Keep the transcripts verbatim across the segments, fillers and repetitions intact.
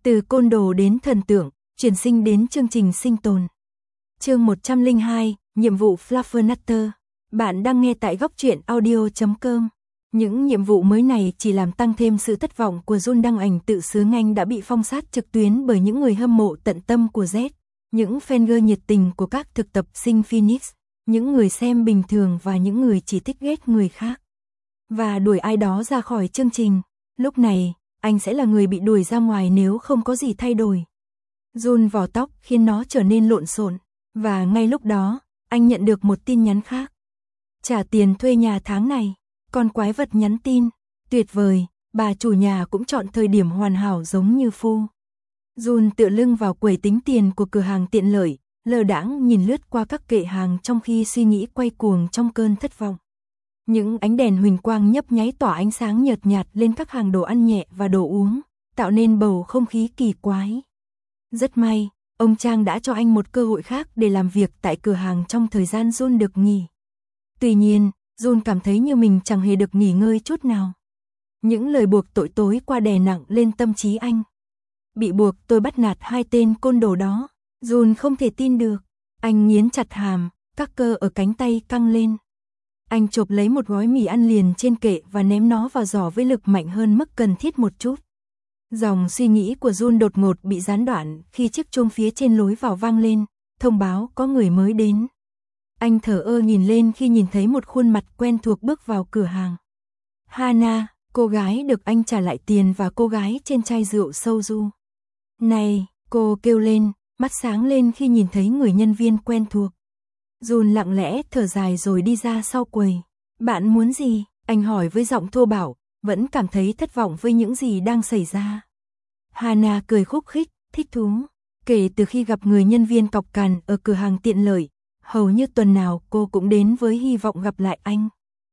Từ côn đồ đến thần tượng, chuyển sinh đến chương trình sinh tồn. Chương một trăm lẻ hai, nhiệm vụ Fluffernutter. Bạn đang nghe tại góc truyện audio chấm com. Những nhiệm vụ mới này chỉ làm tăng thêm sự thất vọng của Jun. Đăng ảnh tự sướng anh đã bị phong sát trực tuyến bởi những người hâm mộ tận tâm của Z, những fangirl nhiệt tình của các thực tập sinh Phoenix, những người xem bình thường và những người chỉ thích ghét người khác. Và đuổi ai đó ra khỏi chương trình. Lúc này, anh sẽ là người bị đuổi ra ngoài nếu không có gì thay đổi. Jun vò tóc khiến nó trở nên lộn xộn, và ngay lúc đó, anh nhận được một tin nhắn khác. Trả tiền thuê nhà tháng này. Con quái vật nhắn tin. Tuyệt vời, bà chủ nhà cũng chọn thời điểm hoàn hảo giống như Phu. Jun tựa lưng vào quầy tính tiền của cửa hàng tiện lợi, lơ đãng nhìn lướt qua các kệ hàng trong khi suy nghĩ quay cuồng trong cơn thất vọng. Những ánh đèn huỳnh quang nhấp nháy tỏa ánh sáng nhợt nhạt lên các hàng đồ ăn nhẹ và đồ uống, tạo nên bầu không khí kỳ quái. Rất may, ông Trang đã cho anh một cơ hội khác để làm việc tại cửa hàng trong thời gian Jun được nghỉ. Tuy nhiên, Jun cảm thấy như mình chẳng hề được nghỉ ngơi chút nào. Những lời buộc tội tối qua đè nặng lên tâm trí anh. Bị buộc tôi bắt nạt hai tên côn đồ đó. Jun không thể tin được. Anh nghiến chặt hàm, các cơ ở cánh tay căng lên. Anh chộp lấy một gói mì ăn liền trên kệ và ném nó vào giỏ với lực mạnh hơn mức cần thiết một chút. Dòng suy nghĩ của Jun đột ngột bị gián đoạn khi chiếc chuông phía trên lối vào vang lên, thông báo có người mới đến. Anh thở ơ nhìn lên khi nhìn thấy một khuôn mặt quen thuộc bước vào cửa hàng. Hana, cô gái được anh trả lại tiền và cô gái trên chai rượu soju. Này, cô kêu lên, mắt sáng lên khi nhìn thấy người nhân viên quen thuộc. Jun lặng lẽ thở dài rồi đi ra sau quầy. Bạn muốn gì? Anh hỏi với giọng thô bạo, vẫn cảm thấy thất vọng với những gì đang xảy ra. Hana cười khúc khích, thích thú. Kể từ khi gặp người nhân viên cọc cằn ở cửa hàng tiện lợi, hầu như tuần nào cô cũng đến với hy vọng gặp lại anh.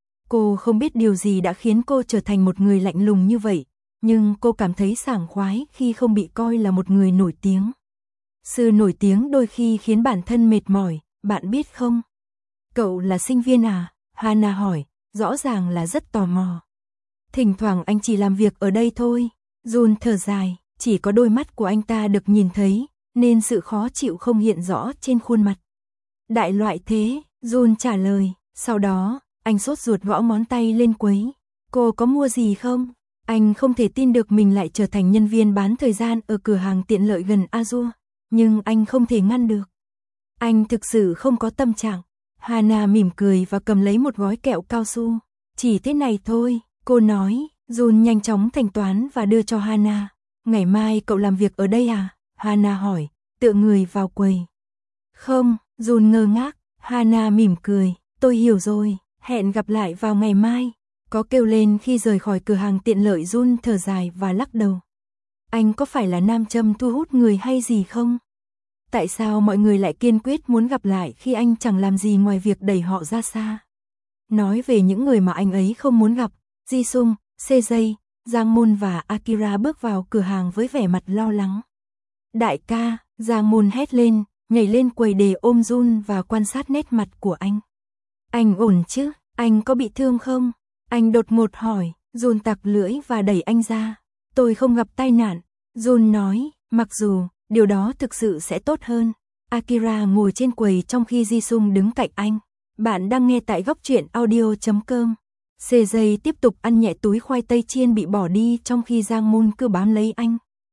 Cô không biết điều gì đã khiến cô trở thành một người lạnh lùng như vậy, nhưng cô cảm thấy sảng khoái khi không bị coi là một người nổi tiếng. Sự nổi tiếng đôi khi khiến bản thân mệt mỏi, bạn biết không? Cậu là sinh viên à? Hana hỏi, rõ ràng là rất tò mò. Thỉnh thoảng anh chỉ làm việc ở đây thôi. Jun thở dài, chỉ có đôi mắt của anh ta được nhìn thấy, nên sự khó chịu không hiện rõ trên khuôn mặt. Đại loại thế, Jun trả lời, sau đó, anh sốt ruột gõ ngón tay lên quấy. Cô có mua gì không? Anh không thể tin được mình lại trở thành nhân viên bán thời gian ở cửa hàng tiện lợi gần Azure, nhưng anh không thể ngăn được. Anh thực sự không có tâm trạng. Hana mỉm cười và cầm lấy một gói kẹo cao su. Chỉ thế này thôi, cô nói. Jun nhanh chóng thanh toán và đưa cho Hana. Ngày mai cậu làm việc ở đây à? Hana hỏi, tựa người vào quầy. Không, Jun ngơ ngác. Hana mỉm cười, tôi hiểu rồi, hẹn gặp lại vào ngày mai. Có kêu lên khi rời khỏi cửa hàng tiện lợi. Jun thở dài và lắc đầu. Anh có phải là nam châm thu hút người hay gì không? Tại sao mọi người lại kiên quyết muốn gặp lại khi anh chẳng làm gì ngoài việc đẩy họ ra xa? Nói về những người mà anh ấy không muốn gặp, Jisung, Sejay, Giang Moon và Akira bước vào cửa hàng với vẻ mặt lo lắng. Đại ca, Giang Moon hét lên, nhảy lên quầy để ôm Jun và quan sát nét mặt của anh. Anh ổn chứ? Anh có bị thương không? Anh đột ngột hỏi. Jun tặc lưỡi và đẩy anh ra. Tôi không gặp tai nạn. Jun nói, mặc dù điều đó thực sự sẽ tốt hơn. Akira ngồi trên quầy trong khi Jisung đứng cạnh anh. Bạn đang nghe tại góc truyện audio chấm com. Sejay tiếp tục ăn nhẹ túi khoai tây chiên bị bỏ đi trong khi Giang Moon cứ bám lấy anh.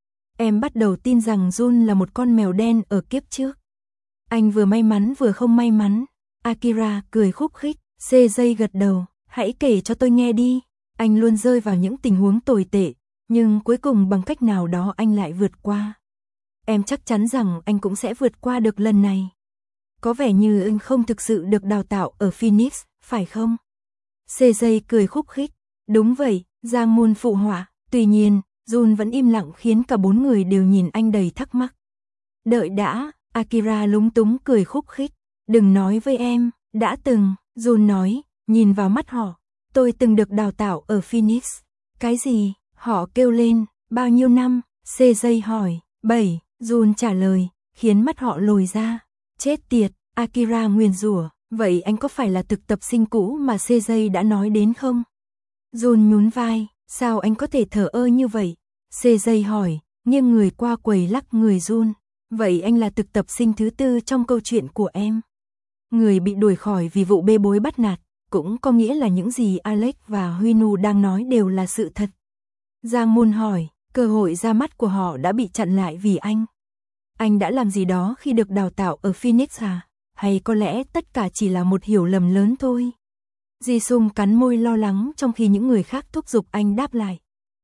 Em bắt đầu tin rằng Jun là một con mèo đen ở kiếp trước. Anh vừa may mắn vừa không may mắn. Akira cười khúc khích. Sejay gật đầu. Hãy kể cho tôi nghe đi. Anh luôn rơi vào những tình huống tồi tệ, nhưng cuối cùng bằng cách nào đó anh lại vượt qua. Em chắc chắn rằng anh cũng sẽ vượt qua được lần này. Có vẻ như anh không thực sự được đào tạo ở Phoenix, phải không? Sejay cười khúc khích. Đúng vậy, Giang Moon phụ họa. Tuy nhiên, Jun vẫn im lặng khiến cả bốn người đều nhìn anh đầy thắc mắc. Đợi đã, Akira lúng túng cười khúc khích. Đừng nói với em, đã từng, Jun nói, nhìn vào mắt họ. Tôi từng được đào tạo ở Phoenix. Cái gì? Họ kêu lên. Bao nhiêu năm? Sejay hỏi. Bảy, Jun trả lời, khiến mắt họ lồi ra. Chết tiệt, Akira nguyền rủa. Vậy anh có phải là thực tập sinh cũ mà Sejay đã nói đến không? Jun nhún vai. Sao anh có thể thở ơ như vậy? Sejay hỏi, nghiêng người qua quầy lắc người run. Vậy anh là thực tập sinh thứ tư trong câu chuyện của em. Người bị đuổi khỏi vì vụ bê bối bắt nạt, cũng có nghĩa là những gì Alex và Huinu đang nói đều là sự thật. Giang Moon hỏi, cơ hội ra mắt của họ đã bị chặn lại vì anh. Anh đã làm gì đó khi được đào tạo ở Phoenix à? Hay có lẽ tất cả chỉ là một hiểu lầm lớn thôi? Ji Sung cắn môi lo lắng trong khi những người khác thúc giục anh đáp lại.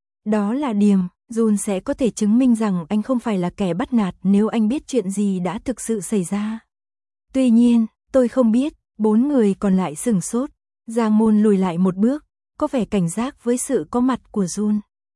Đó là Điềm, Jun sẽ có thể chứng minh rằng anh không phải là kẻ bắt nạt nếu anh biết chuyện gì đã thực sự xảy ra. Tuy nhiên, tôi không biết, bốn người còn lại sửng sốt. Giang Moon lùi lại một bước, có vẻ cảnh giác với sự có mặt của Jun.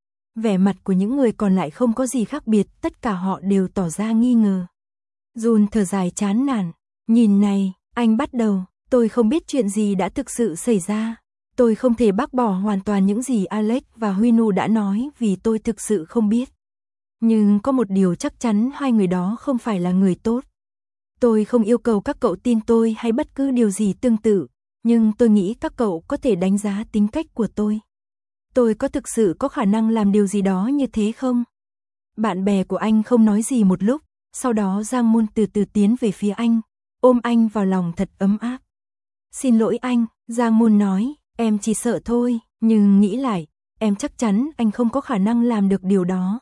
Vẻ mặt của những người còn lại không có gì khác biệt, tất cả họ đều tỏ ra nghi ngờ. Jun thở dài chán nản, nhìn này, anh bắt đầu, tôi không biết chuyện gì đã thực sự xảy ra. Tôi không thể bác bỏ hoàn toàn những gì Alex và Huinu đã nói vì tôi thực sự không biết. Nhưng có một điều chắc chắn, hai người đó không phải là người tốt. Tôi không yêu cầu các cậu tin tôi hay bất cứ điều gì tương tự, nhưng tôi nghĩ các cậu có thể đánh giá tính cách của tôi. Tôi có thực sự có khả năng làm điều gì đó như thế không? Bạn bè của anh không nói gì một lúc, sau đó Giang Moon từ từ tiến về phía anh, ôm anh vào lòng thật ấm áp. Xin lỗi anh, Giang Moon nói, em chỉ sợ thôi, nhưng nghĩ lại, em chắc chắn anh không có khả năng làm được điều đó.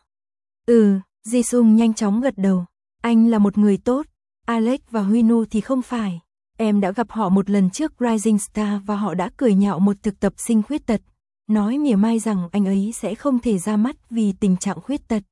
Ừ, Ji Sung nhanh chóng gật đầu, anh là một người tốt, Alex và Huinu thì không phải. Em đã gặp họ một lần trước Rising Star và họ đã cười nhạo một thực tập sinh khuyết tật, nói mỉa mai rằng anh ấy sẽ không thể ra mắt vì tình trạng khuyết tật.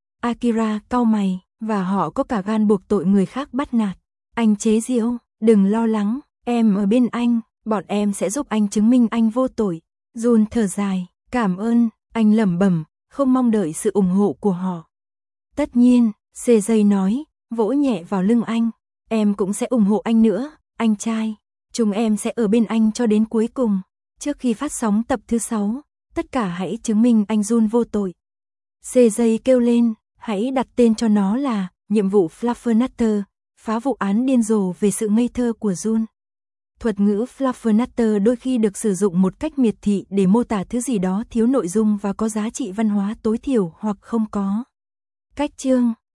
Akira cau mày, và họ có cả gan buộc tội người khác bắt nạt. Anh chế giễu, đừng lo lắng, em ở bên anh, bọn em sẽ giúp anh chứng minh anh vô tội. Jun thở dài, cảm ơn, anh lẩm bẩm, không mong đợi sự ủng hộ của họ. Tất nhiên, xê gi nói, vỗ nhẹ vào lưng anh, em cũng sẽ ủng hộ anh nữa, anh trai. Chúng em sẽ ở bên anh cho đến cuối cùng. Trước khi phát sóng tập thứ sáu, tất cả hãy chứng minh anh Jun vô tội. xê gi kêu lên, hãy đặt tên cho nó là nhiệm vụ Fluffernutter, phá vụ án điên rồ về sự ngây thơ của Jun. Thuật ngữ Fluffernutter đôi khi được sử dụng một cách miệt thị để mô tả thứ gì đó thiếu nội dung và có giá trị văn hóa tối thiểu hoặc không có. Cách chương